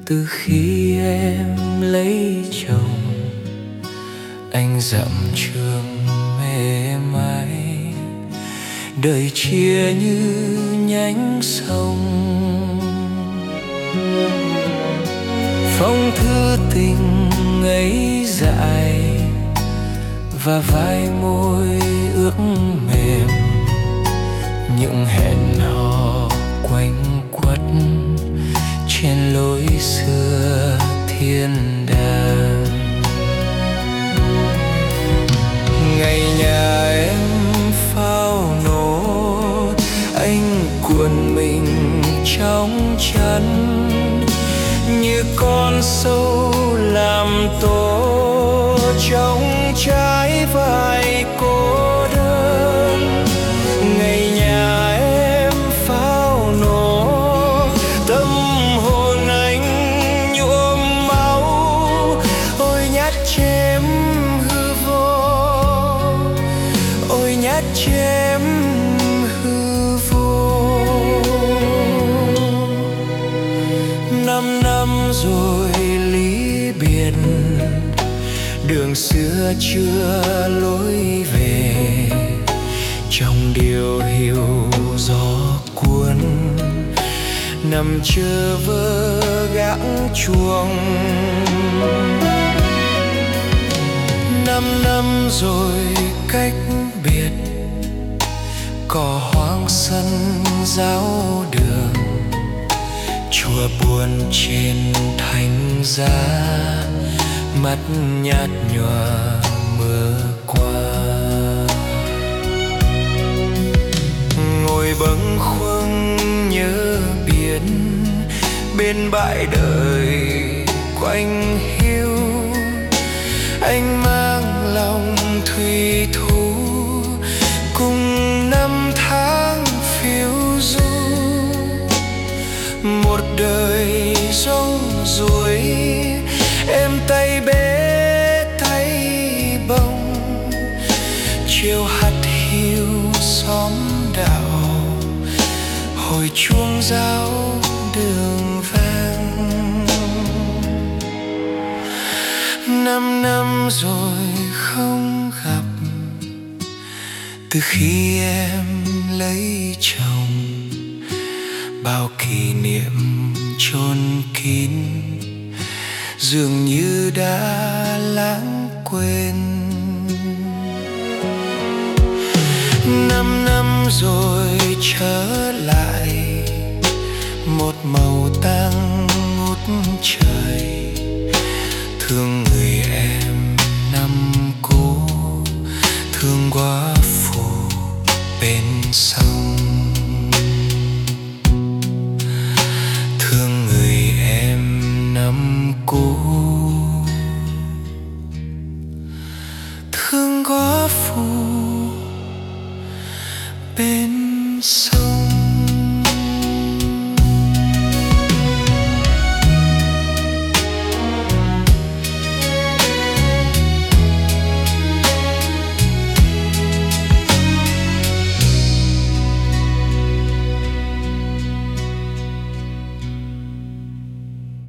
Từ khi em lấy chồng, anh dặm trường mê mái, đời chia như nhánh sông. Phong thư tình ấy dại và vai môi ướt mềm, những hẹn hò quanh quất trên lối xưa thiên đàng. Ngày nhà em pháo nổ, anh cuộn mình trong chăn như con sâu làm tổ trong trái vai cô đơn. Ngày nhà em pháo nổ, tâm hồn anh nhuộm máu. Ôi nhát chém hư vô, ôi nhát chém hư vô. 5 năm rồi ly biệt, đường xưa chưa lối về. Trong điều hiu gió cuốn, nằm chờ vơ gãng chuông. 5 năm rồi cách biệt, cỏ hoang sân giáo đường. Chùa buồn trên thánh giá, mắt nhạt nhòa mưa qua. Ngồi bâng khuâng nhớ biển, bên bãi đời quanh hiu. Anh mang lòng thủy thú, cùng năm tháng phiêu du. Một đời rong ruổi, em tay bế tay bông. Chiều hắt hiu xóm đạo, hồi chuông rao đường vang. 5 năm rồi không gặp, từ khi em lấy chồng. Bao kỷ niệm chôn kín, dường như đã lãng quên. 5 năm rồi trở lại, một màu tang ngút trời. Thương người em năm cũ, thương quá phụ bên sông. Thương người em năm cũ, thương quá phụ